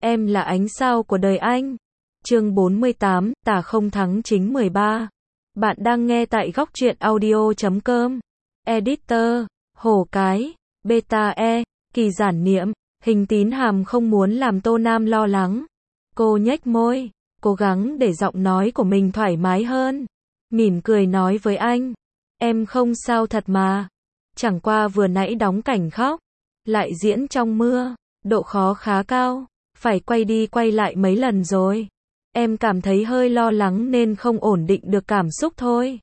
Em là ánh sao của đời anh. Chương 48, tà không thắng chính 13. Bạn đang nghe tại góc truyện audio.com. Editor, Hổ Cái, Beta E, Kỳ giản niệm, Hình Tín Hàm không muốn làm Tô Nam lo lắng. Cô nhếch môi, cố gắng để giọng nói của mình thoải mái hơn. Mỉm cười nói với anh. Em không sao thật mà. Chẳng qua vừa nãy đóng cảnh khóc. Lại diễn trong mưa. Độ khó khá cao. Phải quay đi quay lại mấy lần rồi. Em cảm thấy hơi lo lắng nên không ổn định được cảm xúc thôi.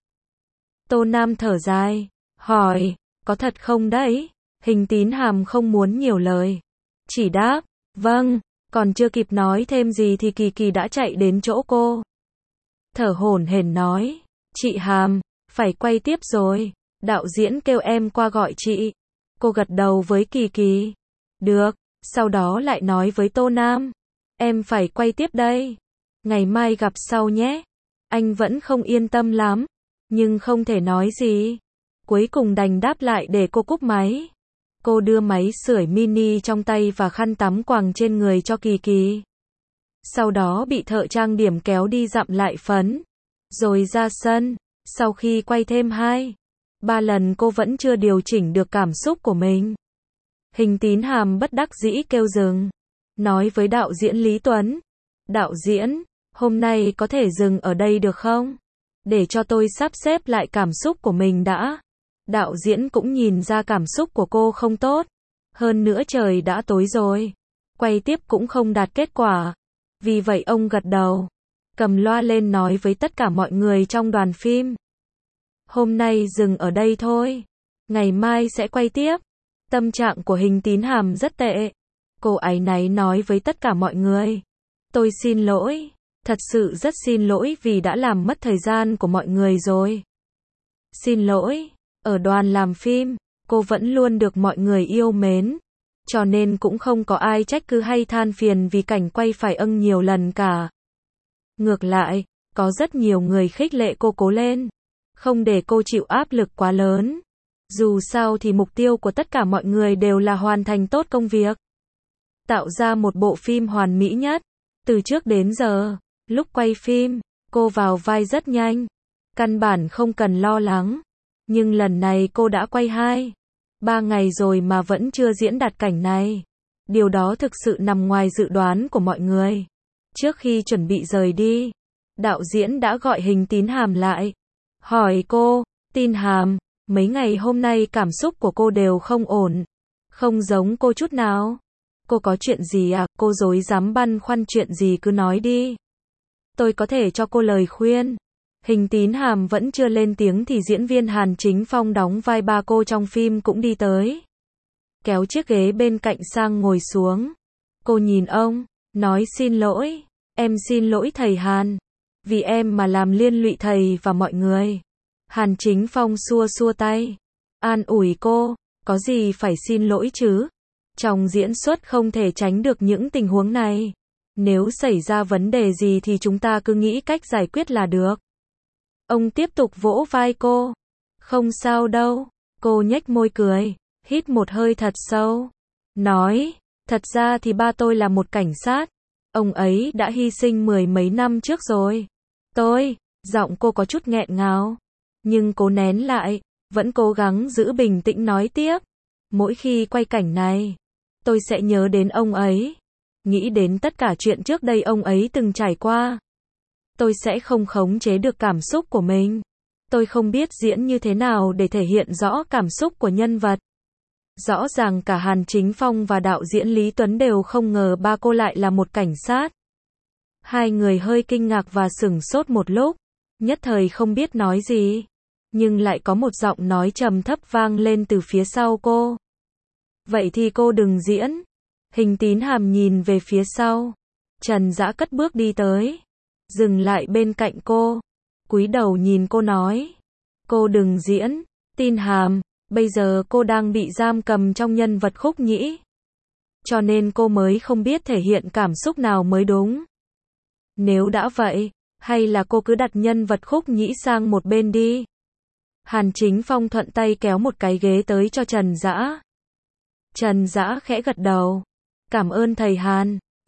Tô Nam thở dài. Hỏi, có thật không đấy? Hình Tín Hàm không muốn nhiều lời. Chỉ đáp, vâng. Còn chưa kịp nói thêm gì thì Kỳ Kỳ đã chạy đến chỗ cô. Thở hổn hển nói, chị Hàm, phải quay tiếp rồi. Đạo diễn kêu em qua gọi chị. Cô gật đầu với Kỳ Kỳ. Được, sau đó lại nói với Tô Nam. Em phải quay tiếp đây. Ngày mai gặp sau nhé. Anh vẫn không yên tâm lắm, nhưng không thể nói gì. Cuối cùng đành đáp lại để cô cúp máy. Cô đưa máy sưởi mini trong tay và khăn tắm quàng trên người cho Kỳ Kỳ. Sau đó bị thợ trang điểm kéo đi dặm lại phấn. Rồi ra sân. Sau khi quay thêm 2-3 lần cô vẫn chưa điều chỉnh được cảm xúc của mình. Hình Tín Hàm bất đắc dĩ kêu dừng. Nói với đạo diễn Lý Tuấn. Đạo diễn, hôm nay có thể dừng ở đây được không? Để cho tôi sắp xếp lại cảm xúc của mình đã. Đạo diễn cũng nhìn ra cảm xúc của cô không tốt. Hơn nữa trời đã tối rồi. Quay tiếp cũng không đạt kết quả. Vì vậy ông gật đầu. Cầm loa lên nói với tất cả mọi người trong đoàn phim. Hôm nay dừng ở đây thôi. Ngày mai sẽ quay tiếp. Tâm trạng của Hình Tín Hàm rất tệ. Cô áy náy nói với tất cả mọi người. Tôi xin lỗi. Thật sự rất xin lỗi vì đã làm mất thời gian của mọi người rồi. Xin lỗi. Ở đoàn làm phim, cô vẫn luôn được mọi người yêu mến. Cho nên cũng không có ai trách cứ hay than phiền vì cảnh quay phải âng nhiều lần cả. Ngược lại, có rất nhiều người khích lệ cô cố lên. Không để cô chịu áp lực quá lớn. Dù sao thì mục tiêu của tất cả mọi người đều là hoàn thành tốt công việc. Tạo ra một bộ phim hoàn mỹ nhất. Từ trước đến giờ, lúc quay phim, cô vào vai rất nhanh. Căn bản không cần lo lắng. Nhưng lần này cô đã quay 2-3 ngày rồi mà vẫn chưa diễn đạt cảnh này. Điều đó thực sự nằm ngoài dự đoán của mọi người. Trước khi chuẩn bị rời đi, đạo diễn đã gọi Hình Tín Hàm lại. Hỏi cô, Tín Hàm, mấy ngày hôm nay cảm xúc của cô đều không ổn. Không giống cô chút nào. Cô có chuyện gì à? Cô rối rắm băn khoăn chuyện gì cứ nói đi. Tôi có thể cho cô lời khuyên. Hình Tín Hàm vẫn chưa lên tiếng thì diễn viên Hàn Chính Phong đóng vai ba cô trong phim cũng đi tới. Kéo chiếc ghế bên cạnh sang ngồi xuống. Cô nhìn ông, nói xin lỗi. Em xin lỗi thầy Hàn. Vì em mà làm liên lụy thầy và mọi người. Hàn Chính Phong xua xua tay. An ủi cô, có gì phải xin lỗi chứ. Trong diễn xuất không thể tránh được những tình huống này. Nếu xảy ra vấn đề gì thì chúng ta cứ nghĩ cách giải quyết là được. Ông tiếp tục vỗ vai cô. Không sao đâu. Cô nhếch môi cười, hít một hơi thật sâu. Nói, thật ra thì ba tôi là một cảnh sát. Ông ấy đã hy sinh 10 mấy năm trước rồi. Giọng cô có chút nghẹn ngào. Nhưng cố nén lại, vẫn cố gắng giữ bình tĩnh nói tiếp. Mỗi khi quay cảnh này, tôi sẽ nhớ đến ông ấy. Nghĩ đến tất cả chuyện trước đây ông ấy từng trải qua. Tôi sẽ không khống chế được cảm xúc của mình. Tôi không biết diễn như thế nào để thể hiện rõ cảm xúc của nhân vật. Rõ ràng cả Hàn Chính Phong và đạo diễn Lý Tuấn đều không ngờ ba cô lại là một cảnh sát. Hai người hơi kinh ngạc và sửng sốt một lúc. Nhất thời không biết nói gì. Nhưng lại có một giọng nói trầm thấp vang lên từ phía sau cô. Vậy thì cô đừng diễn. Hình Tín Hàm nhìn về phía sau. Trần Dã cất bước đi tới. Dừng lại bên cạnh cô. Cúi đầu nhìn cô nói. Cô đừng diễn. Tín Hàm, bây giờ cô đang bị giam cầm trong nhân vật Khúc Nhĩ. Cho nên cô mới không biết thể hiện cảm xúc nào mới đúng. Nếu đã vậy, hay là cô cứ đặt nhân vật Khúc Nhĩ sang một bên đi. Hàn Chính Phong thuận tay kéo một cái ghế tới cho Trần Dã. Trần Dã khẽ gật đầu. Cảm ơn thầy Hàn.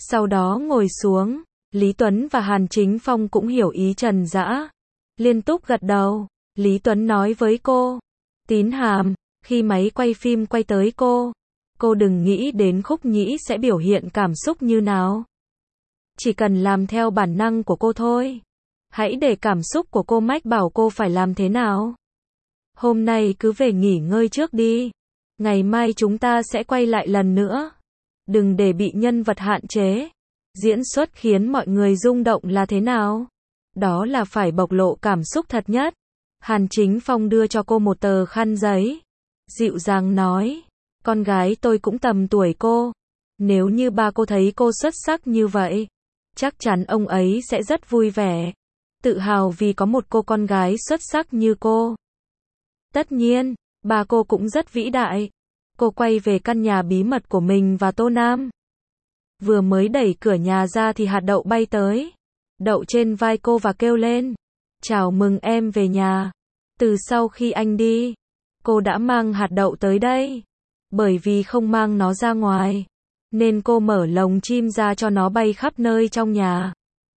Sau đó ngồi xuống, Lý Tuấn và Hàn Chính Phong cũng hiểu ý Trần Dã. Liên tục gật đầu, Lý Tuấn nói với cô, Tín Hàm, khi máy quay phim quay tới cô đừng nghĩ đến Khúc Nhĩ sẽ biểu hiện cảm xúc như nào. Chỉ cần làm theo bản năng của cô thôi. Hãy để cảm xúc của cô mách bảo cô phải làm thế nào. Hôm nay cứ về nghỉ ngơi trước đi. Ngày mai chúng ta sẽ quay lại lần nữa. Đừng để bị nhân vật hạn chế. Diễn xuất khiến mọi người rung động là thế nào? Đó là phải bộc lộ cảm xúc thật nhất. Hàn Chính Phong đưa cho cô một tờ khăn giấy. Dịu dàng nói, con gái tôi cũng tầm tuổi cô. Nếu như ba cô thấy cô xuất sắc như vậy, chắc chắn ông ấy sẽ rất vui vẻ. Tự hào vì có một cô con gái xuất sắc như cô. Tất nhiên, ba cô cũng rất vĩ đại. Cô quay về căn nhà bí mật của mình và Tô Nam. Vừa mới đẩy cửa nhà ra thì hạt đậu bay tới. Đậu trên vai cô và kêu lên. Chào mừng em về nhà. Từ sau khi anh đi, cô đã mang hạt đậu tới đây. Bởi vì không mang nó ra ngoài, nên cô mở lồng chim ra cho nó bay khắp nơi trong nhà.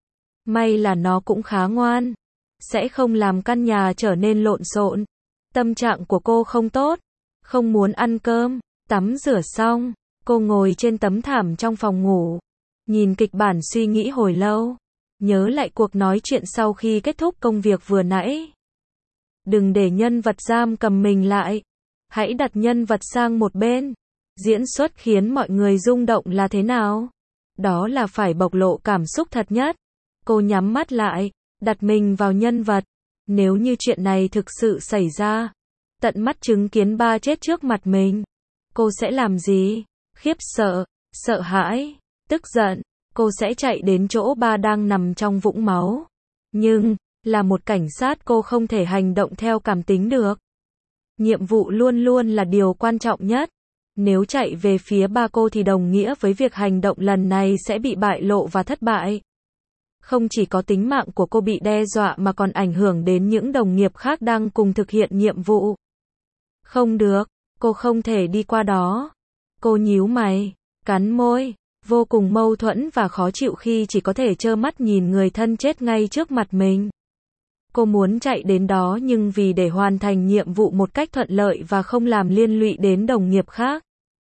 May là nó cũng khá ngoan. Sẽ không làm căn nhà trở nên lộn xộn. Tâm trạng của cô không tốt. Không muốn ăn cơm. Tắm rửa xong, cô ngồi trên tấm thảm trong phòng ngủ. Nhìn kịch bản suy nghĩ hồi lâu. Nhớ lại cuộc nói chuyện sau khi kết thúc công việc vừa nãy. Đừng để nhân vật giam cầm mình lại. Hãy đặt nhân vật sang một bên. Diễn xuất khiến mọi người rung động là thế nào? Đó là phải bộc lộ cảm xúc thật nhất. Cô nhắm mắt lại, đặt mình vào nhân vật. Nếu như chuyện này thực sự xảy ra, tận mắt chứng kiến ba chết trước mặt mình, cô sẽ làm gì? Khiếp sợ, sợ hãi, tức giận, cô sẽ chạy đến chỗ ba đang nằm trong vũng máu. Nhưng, là một cảnh sát cô không thể hành động theo cảm tính được. Nhiệm vụ luôn luôn là điều quan trọng nhất. Nếu chạy về phía ba cô thì đồng nghĩa với việc hành động lần này sẽ bị bại lộ và thất bại. Không chỉ có tính mạng của cô bị đe dọa mà còn ảnh hưởng đến những đồng nghiệp khác đang cùng thực hiện nhiệm vụ. Không được, cô không thể đi qua đó. Cô nhíu mày, cắn môi, vô cùng mâu thuẫn và khó chịu khi chỉ có thể trơ mắt nhìn người thân chết ngay trước mặt mình. Cô muốn chạy đến đó nhưng vì để hoàn thành nhiệm vụ một cách thuận lợi và không làm liên lụy đến đồng nghiệp khác,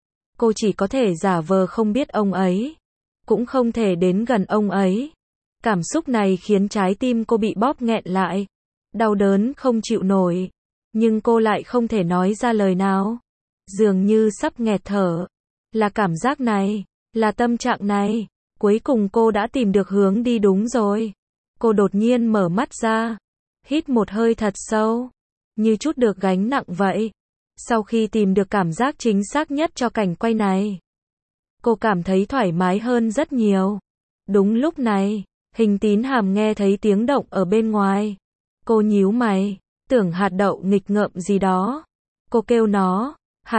cô chỉ có thể giả vờ không biết ông ấy, cũng không thể đến gần ông ấy. Cảm xúc này khiến trái tim cô bị bóp nghẹn lại, đau đớn không chịu nổi, nhưng cô lại không thể nói ra lời nào. Dường như sắp nghẹt thở. Là cảm giác này, là tâm trạng này. Cuối cùng cô đã tìm được hướng đi đúng rồi. Cô đột nhiên mở mắt ra, hít một hơi thật sâu, như chút được gánh nặng vậy. Sau khi tìm được cảm giác chính xác nhất cho cảnh quay này, cô cảm thấy thoải mái hơn rất nhiều. Đúng lúc này, Hình Tín Hàm nghe thấy tiếng động ở bên ngoài. Cô nhíu mày, tưởng hạt đậu nghịch ngợm gì đó. Cô kêu nó,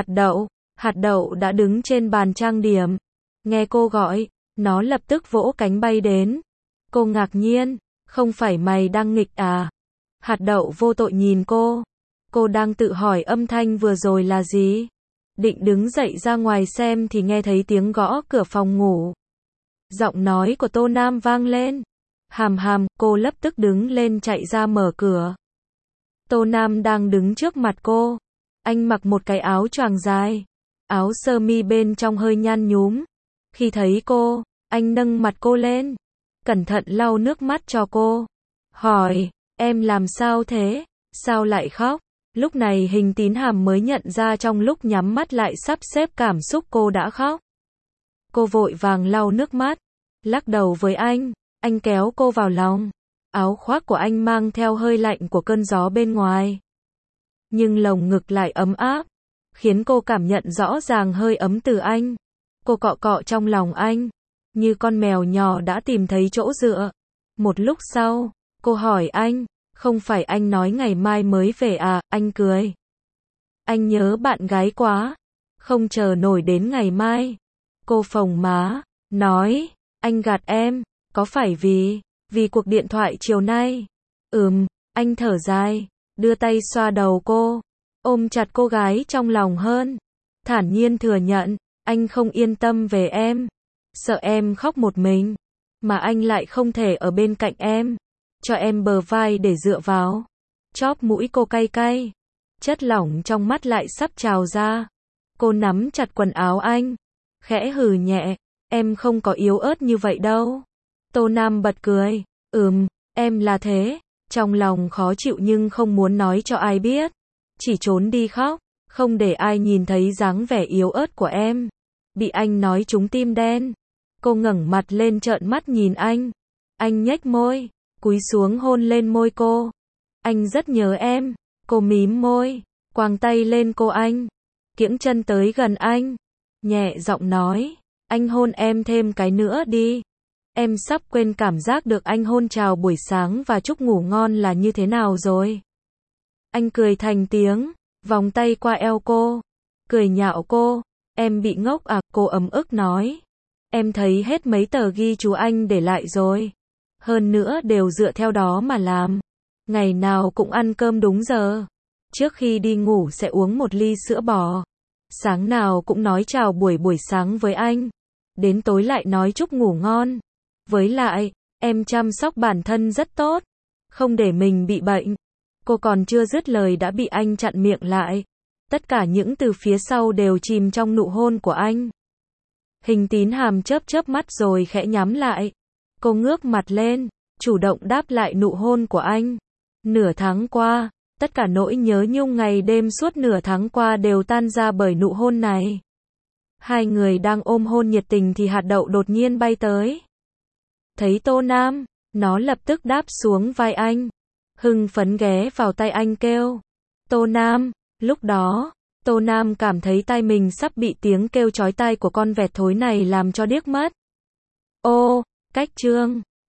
hạt đậu đã đứng trên bàn trang điểm. Nghe cô gọi, nó lập tức vỗ cánh bay đến. Cô ngạc nhiên, không phải mày đang nghịch à? Hạt đậu vô tội nhìn cô. Cô đang tự hỏi âm thanh vừa rồi là gì? Định đứng dậy ra ngoài xem thì nghe thấy tiếng gõ cửa phòng ngủ. Giọng nói của Tô Nam vang lên. Hàm Hàm, cô lập tức đứng lên chạy ra mở cửa. Tô Nam đang đứng trước mặt cô. Anh mặc một cái áo choàng dài, áo sơ mi bên trong hơi nhăn nhúm. Khi thấy cô, anh nâng mặt cô lên, cẩn thận lau nước mắt cho cô. Hỏi, em làm sao thế? Sao lại khóc? Lúc này Hình Tín Hàm mới nhận ra trong lúc nhắm mắt lại sắp xếp cảm xúc cô đã khóc. Cô vội vàng lau nước mắt, lắc đầu với anh kéo cô vào lòng. Áo khoác của anh mang theo hơi lạnh của cơn gió bên ngoài. Nhưng lồng ngực lại ấm áp, khiến cô cảm nhận rõ ràng hơi ấm từ anh. Cô cọ cọ trong lòng anh, như con mèo nhỏ đã tìm thấy chỗ dựa. Một lúc sau, cô hỏi anh, không phải anh nói ngày mai mới về à? Anh cười. Anh nhớ bạn gái quá, không chờ nổi đến ngày mai. Cô phồng má, nói, anh gạt em, có phải vì cuộc điện thoại chiều nay? Anh thở dài, đưa tay xoa đầu cô, ôm chặt cô gái trong lòng hơn. Thản nhiên thừa nhận, anh không yên tâm về em. sợ em khóc một mình, mà anh lại không thể ở bên cạnh em, cho em bờ vai để dựa vào. Chóp mũi cô cay cay, chất lỏng trong mắt lại sắp trào ra. Cô nắm chặt quần áo anh, khẽ hừ nhẹ, em không có yếu ớt như vậy đâu. Tô Nam bật cười, em là thế, trong lòng khó chịu nhưng không muốn nói cho ai biết, chỉ trốn đi khóc, không để ai nhìn thấy dáng vẻ yếu ớt của em. Bị anh nói trúng tim đen, cô ngẩng mặt lên trợn mắt nhìn anh nhếch môi, cúi xuống hôn lên môi cô. Anh rất nhớ em, cô mím môi, quàng tay lên cô anh, kiễng chân tới gần anh, nhẹ giọng nói, anh hôn em thêm cái nữa đi. Em sắp quên cảm giác được anh hôn chào buổi sáng và chúc ngủ ngon là như thế nào rồi. Anh cười thành tiếng, vòng tay qua eo cô, cười nhạo cô, em bị ngốc à, cô ấm ức nói. Em thấy hết mấy tờ ghi chú anh để lại rồi. Hơn nữa đều dựa theo đó mà làm. Ngày nào cũng ăn cơm đúng giờ. Trước khi đi ngủ sẽ uống một ly sữa bò. Sáng nào cũng nói chào buổi sáng với anh. Đến tối lại nói chúc ngủ ngon. Với lại, em chăm sóc bản thân rất tốt. Không để mình bị bệnh. Cô còn chưa dứt lời đã bị anh chặn miệng lại. Tất cả những từ phía sau đều chìm trong nụ hôn của anh. Hình Tín Hàm chớp chớp mắt rồi khẽ nhắm lại. Cô ngước mặt lên, chủ động đáp lại nụ hôn của anh. Nửa tháng qua, tất cả nỗi nhớ nhung ngày đêm suốt nửa tháng qua đều tan ra bởi nụ hôn này. Hai người đang ôm hôn nhiệt tình thì hạt đậu đột nhiên bay tới. Thấy Tô Nam, nó lập tức đáp xuống vai anh. Hưng phấn ghé vào tay anh kêu. Tô Nam, lúc đó, Tô Nam cảm thấy tai mình sắp bị tiếng kêu chói tai của con vẹt thối này làm cho điếc mất. Ô, cách chương